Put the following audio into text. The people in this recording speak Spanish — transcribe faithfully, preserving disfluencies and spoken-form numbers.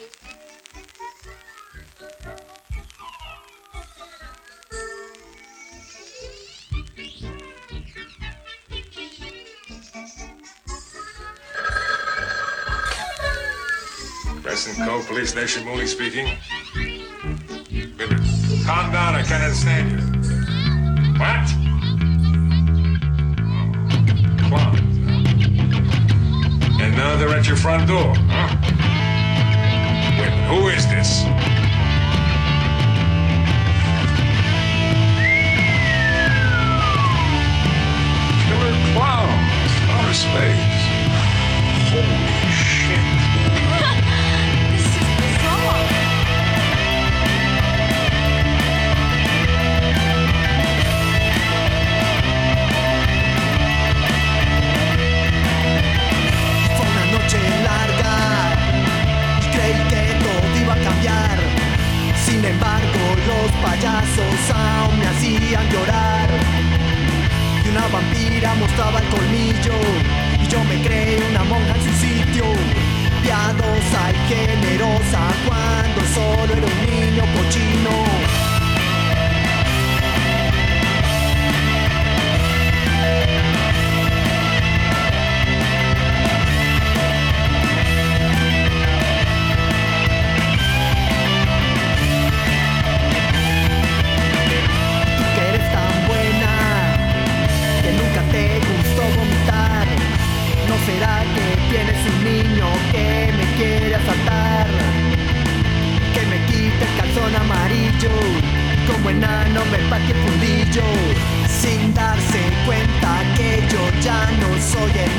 Crescent Cove Police Station, Mooney speaking. Calm down, I can't understand you. What? Oh, clowns. And now they're at your front door, huh? Wait, who is this? Killer clowns, outer space. Holy shit. This is bizarre. Fue una noche larga y creí que todo iba a cambiar. Sin embargo, los payasos aún me hacían llorar. Y una vampira mostraba el colmillo y yo me creí una monja en su sitio. Piadosa y generosa cuando solo era un niño cochino. Tú que eres tan buena, que nunca te gustó vomitar. ¿No será que tienes un niño que me quiere asaltar? Que me quite el calzón amarillo, como enano me pateé el fundillo, sin darse cuenta que yo ya no soy el